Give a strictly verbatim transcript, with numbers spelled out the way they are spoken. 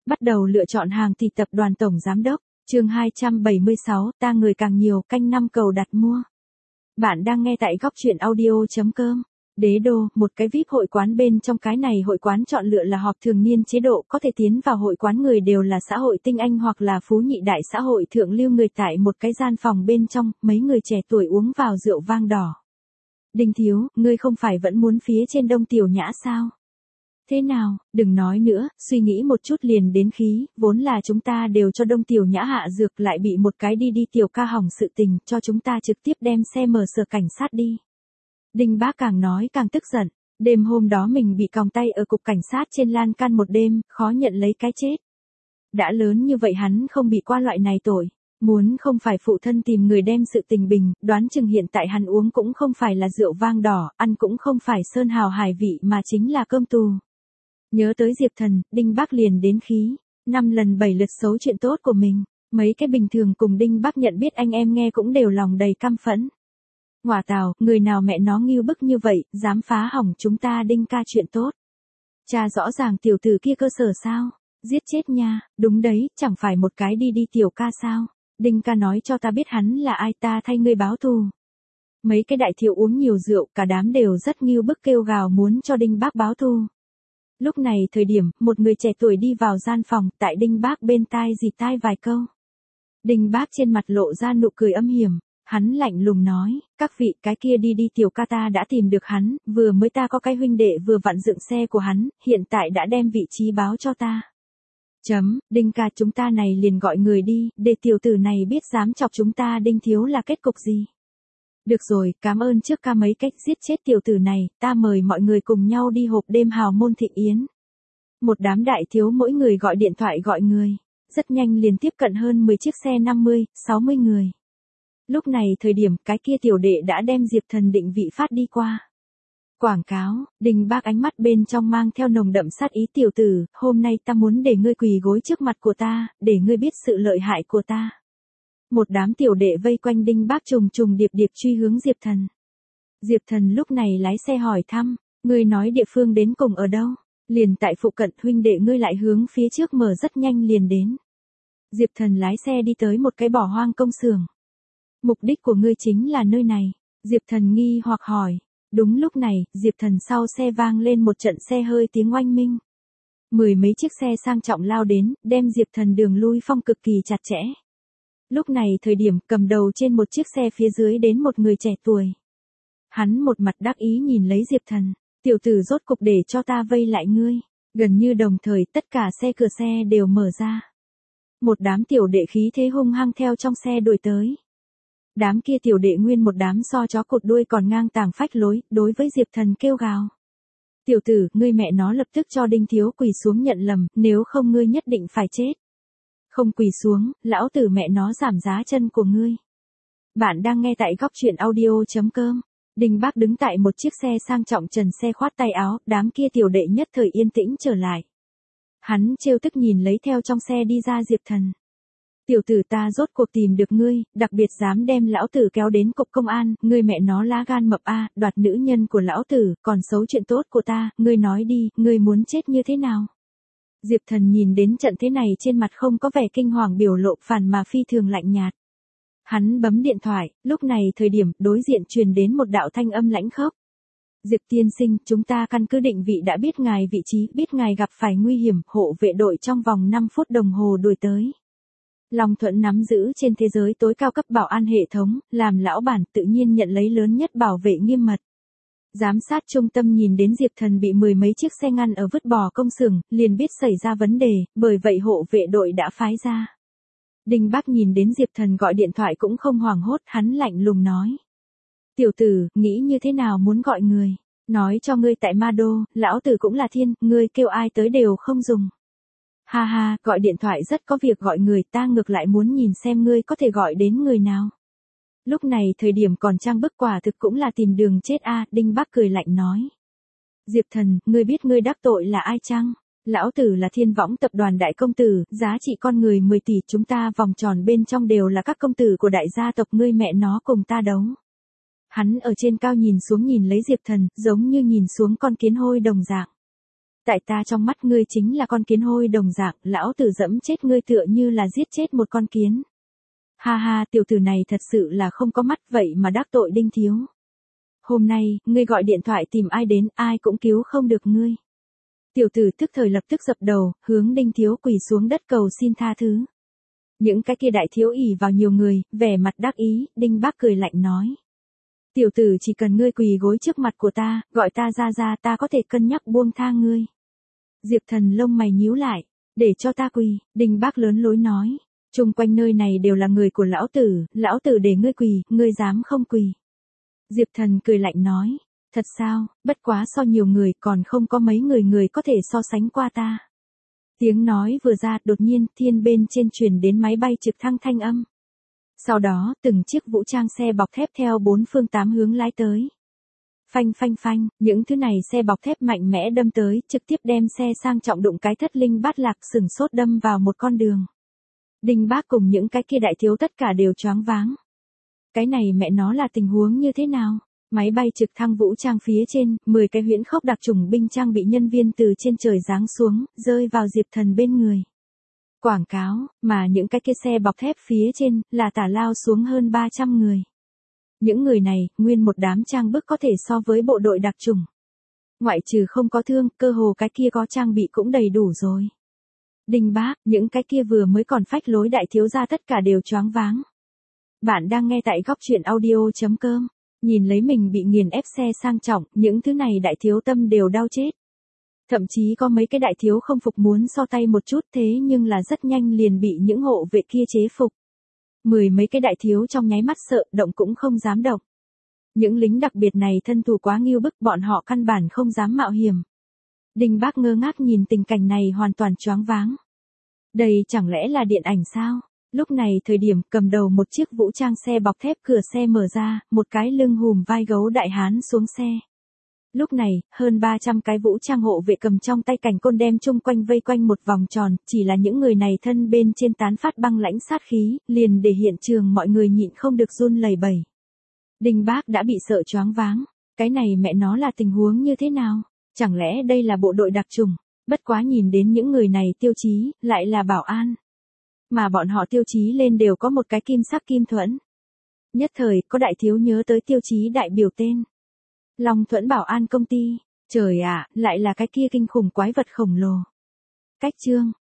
Bắt đầu lựa chọn hàng thì tập đoàn tổng giám đốc, chương hai trăm bảy mươi sáu, ta người càng nhiều, canh năm cầu đặt mua. Bạn đang nghe tại góc truyện audio chấm com. Đế đô, một cái víp hội quán bên trong cái này hội quán chọn lựa là họp thường niên chế độ, có thể tiến vào hội quán người đều là xã hội tinh anh hoặc là phú nhị đại xã hội thượng lưu người tại một cái gian phòng bên trong, mấy người trẻ tuổi uống vào rượu vang đỏ. Đinh thiếu, ngươi không phải vẫn muốn phía trên Đông Tiểu Nhã sao? Thế nào, đừng nói nữa, suy nghĩ một chút liền đến khí, vốn là chúng ta đều cho Đông Tiểu Nhã hạ dược lại bị một cái đi đi tiểu ca hỏng sự tình, cho chúng ta trực tiếp đem xe mở sở cảnh sát đi. Đinh Bác càng nói càng tức giận, đêm hôm đó mình bị còng tay ở cục cảnh sát trên lan can một đêm, khó nhận lấy cái chết. Đã lớn như vậy hắn không bị qua loại này tội, muốn không phải phụ thân tìm người đem sự tình bình, đoán chừng hiện tại hắn uống cũng không phải là rượu vang đỏ, ăn cũng không phải sơn hào hải vị mà chính là cơm tù. Nhớ tới Diệp Thần, Đinh Bác liền đến khí, năm lần bảy lượt xấu chuyện tốt của mình, mấy cái bình thường cùng Đinh Bác nhận biết anh em nghe cũng đều lòng đầy căm phẫn. Ngoả tào, người nào mẹ nó nghiêu bức như vậy, dám phá hỏng chúng ta Đinh ca chuyện tốt. Cha rõ ràng tiểu tử kia cơ sở sao, giết chết nha, đúng đấy, chẳng phải một cái đi đi tiểu ca sao, Đinh ca nói cho ta biết hắn là ai ta thay ngươi báo thù. Mấy cái đại thiệu uống nhiều rượu, cả đám đều rất nghiêu bức kêu gào muốn cho Đinh Bác báo thù. Lúc này thời điểm, một người trẻ tuổi đi vào gian phòng, tại Đinh Bác bên tai dì tai vài câu. Đinh Bác trên mặt lộ ra nụ cười âm hiểm, hắn lạnh lùng nói, các vị, cái kia đi đi tiểu ca ta đã tìm được hắn, vừa mới ta có cái huynh đệ vừa vặn dựng xe của hắn, hiện tại đã đem vị trí báo cho ta. Chấm, Đinh ca chúng ta này liền gọi người đi, để tiểu tử này biết dám chọc chúng ta Đinh thiếu là kết cục gì. Được rồi, cảm ơn trước ca mấy cách giết chết tiểu tử này, ta mời mọi người cùng nhau đi hộp đêm hào môn thịnh yến. Một đám đại thiếu mỗi người gọi điện thoại gọi người, rất nhanh liền tiếp cận hơn mười chiếc xe năm mươi, sáu mươi người. Lúc này thời điểm cái kia tiểu đệ đã đem Diệp Thần định vị phát đi qua. Quảng cáo, Đinh Bác ánh mắt bên trong mang theo nồng đậm sát ý tiểu tử, hôm nay ta muốn để ngươi quỳ gối trước mặt của ta, để ngươi biết sự lợi hại của ta. Một đám tiểu đệ vây quanh Đinh Bác trùng trùng điệp điệp truy hướng Diệp Thần. Diệp Thần lúc này lái xe hỏi thăm, ngươi nói địa phương đến cùng ở đâu? Liền tại phụ cận, huynh đệ ngươi lại hướng phía trước mở rất nhanh liền đến. Diệp Thần lái xe đi tới một cái bỏ hoang công xưởng. Mục đích của ngươi chính là nơi này. Diệp Thần nghi hoặc hỏi. Đúng lúc này, Diệp Thần sau xe vang lên một trận xe hơi tiếng oanh minh. Mười mấy chiếc xe sang trọng lao đến, đem Diệp Thần đường lui phong cực kỳ chặt chẽ. Lúc này thời điểm cầm đầu trên một chiếc xe phía dưới đến một người trẻ tuổi. Hắn một mặt đắc ý nhìn lấy Diệp Thần, tiểu tử rốt cục để cho ta vây lại ngươi. Gần như đồng thời tất cả xe cửa xe đều mở ra. Một đám tiểu đệ khí thế hung hăng theo trong xe đuổi tới. Đám kia tiểu đệ nguyên một đám so chó cột đuôi còn ngang tàng phách lối, đối với Diệp Thần kêu gào. Tiểu tử, ngươi mẹ nó lập tức cho Đinh thiếu quỳ xuống nhận lầm, nếu không ngươi nhất định phải chết. Không quỳ xuống, lão tử mẹ nó giảm giá chân của ngươi. Bạn đang nghe tại góc truyện audio chấm com. Đinh Bác đứng tại một chiếc xe sang trọng trần xe khoát tay áo, đám kia tiểu đệ nhất thời yên tĩnh trở lại. Hắn trêu tức nhìn lấy theo trong xe đi ra Diệp Thần. Tiểu tử ta rốt cuộc tìm được ngươi, đặc biệt dám đem lão tử kéo đến cục công an, ngươi mẹ nó lá gan mập a, đoạt nữ nhân của lão tử, còn xấu chuyện tốt của ta, ngươi nói đi, ngươi muốn chết như thế nào? Diệp Thần nhìn đến trận thế này trên mặt không có vẻ kinh hoàng biểu lộ phản mà phi thường lạnh nhạt. Hắn bấm điện thoại, lúc này thời điểm đối diện truyền đến một đạo thanh âm lãnh khốc. Diệp tiên sinh, chúng ta căn cứ định vị đã biết ngài vị trí, biết ngài gặp phải nguy hiểm, hộ vệ đội trong vòng năm phút đồng hồ đuổi tới. Long Thuận nắm giữ trên thế giới tối cao cấp bảo an hệ thống, làm lão bản tự nhiên nhận lấy lớn nhất bảo vệ nghiêm mật. Giám sát trung tâm nhìn đến Diệp Thần bị mười mấy chiếc xe ngăn ở vứt bỏ công xưởng, liền biết xảy ra vấn đề, bởi vậy hộ vệ đội đã phái ra. Đinh Bác nhìn đến Diệp Thần gọi điện thoại cũng không hoảng hốt, hắn lạnh lùng nói. Tiểu tử, nghĩ như thế nào muốn gọi người? Nói cho ngươi tại Ma Đô, lão tử cũng là thiên, ngươi kêu ai tới đều không dùng. Ha ha, gọi điện thoại rất có việc gọi người, ta ngược lại muốn nhìn xem ngươi có thể gọi đến người nào. Lúc này thời điểm còn trang bức quả thực cũng là tìm đường chết a, Đinh Bác cười lạnh nói. Diệp Thần, ngươi biết ngươi đắc tội là ai chăng? Lão tử là Thiên Võng tập đoàn đại công tử, giá trị con người mười tỷ, chúng ta vòng tròn bên trong đều là các công tử của đại gia tộc, ngươi mẹ nó cùng ta đấu. Hắn ở trên cao nhìn xuống nhìn lấy Diệp Thần, giống như nhìn xuống con kiến hôi đồng dạng. Tại ta trong mắt ngươi chính là con kiến hôi đồng dạng, lão tử dẫm chết ngươi tựa như là giết chết một con kiến. Ha ha, tiểu tử này thật sự là không có mắt vậy mà đắc tội Đinh thiếu. Hôm nay, ngươi gọi điện thoại tìm ai đến, ai cũng cứu không được ngươi. Tiểu tử tức thời lập tức dập đầu, hướng Đinh thiếu quỳ xuống đất cầu xin tha thứ. Những cái kia đại thiếu ỷ vào nhiều người, vẻ mặt đắc ý, Đinh Bác cười lạnh nói. Tiểu tử chỉ cần ngươi quỳ gối trước mặt của ta, gọi ta ra ra ta có thể cân nhắc buông tha ngươi. Diệp Thần lông mày nhíu lại, để cho ta quỳ, Đinh Bác lớn lối nói. Chung quanh nơi này đều là người của lão tử, lão tử để ngươi quỳ, ngươi dám không quỳ. Diệp Thần cười lạnh nói, thật sao, bất quá so nhiều người còn không có mấy người người có thể so sánh qua ta. Tiếng nói vừa ra, đột nhiên thiên bên trên truyền đến máy bay trực thăng thanh âm. Sau đó, từng chiếc vũ trang xe bọc thép theo bốn phương tám hướng lái tới. Phanh phanh phanh, những thứ này xe bọc thép mạnh mẽ đâm tới, trực tiếp đem xe sang trọng đụng cái thất linh bát lạc sừng sốt đâm vào một con đường. Đinh Bác cùng những cái kia đại thiếu tất cả đều choáng váng. Cái này mẹ nó là tình huống như thế nào? Máy bay trực thăng vũ trang phía trên, mười cái huyễn khốc đặc trùng binh trang bị nhân viên từ trên trời giáng xuống, rơi vào Diệp Thần bên người. Quảng cáo, mà những cái kia xe bọc thép phía trên, là tả lao xuống hơn ba trăm người. Những người này, nguyên một đám trang bức có thể so với bộ đội đặc trùng. Ngoại trừ không có thương, cơ hồ cái kia có trang bị cũng đầy đủ rồi. Đinh Bác, những cái kia vừa mới còn phách lối đại thiếu gia tất cả đều choáng váng. Bạn đang nghe tại góc truyện audio chấm com. Nhìn lấy mình bị nghiền ép xe sang trọng, những thứ này đại thiếu tâm đều đau chết. Thậm chí có mấy cái đại thiếu không phục muốn so tay một chút thế nhưng là rất nhanh liền bị những hộ vệ kia chế phục. Mười mấy cái đại thiếu trong nháy mắt sợ, động cũng không dám động. Những lính đặc biệt này thân thủ quá nghiêu bức, bọn họ căn bản không dám mạo hiểm. Đinh Bác ngơ ngác nhìn tình cảnh này hoàn toàn choáng váng. Đây chẳng lẽ là điện ảnh sao? Lúc này thời điểm cầm đầu một chiếc vũ trang xe bọc thép cửa xe mở ra, một cái lưng hùm vai gấu đại hán xuống xe. Lúc này, hơn ba trăm cái vũ trang hộ vệ cầm trong tay cành côn đem chung quanh vây quanh một vòng tròn, chỉ là những người này thân bên trên tán phát băng lãnh sát khí, liền để hiện trường mọi người nhịn không được run lẩy bẩy. Đinh Bác đã bị sợ choáng váng, cái này mẹ nó là tình huống như thế nào? Chẳng lẽ đây là bộ đội đặc trùng? Bất quá nhìn đến những người này tiêu chí, lại là bảo an. Mà bọn họ tiêu chí lên đều có một cái kim sắc kim thuẫn. Nhất thời, có đại thiếu nhớ tới tiêu chí đại biểu tên. Long Thuẫn Bảo An Công ty. Trời ạ, lại là cái kia kinh khủng quái vật khổng lồ. Cách chương,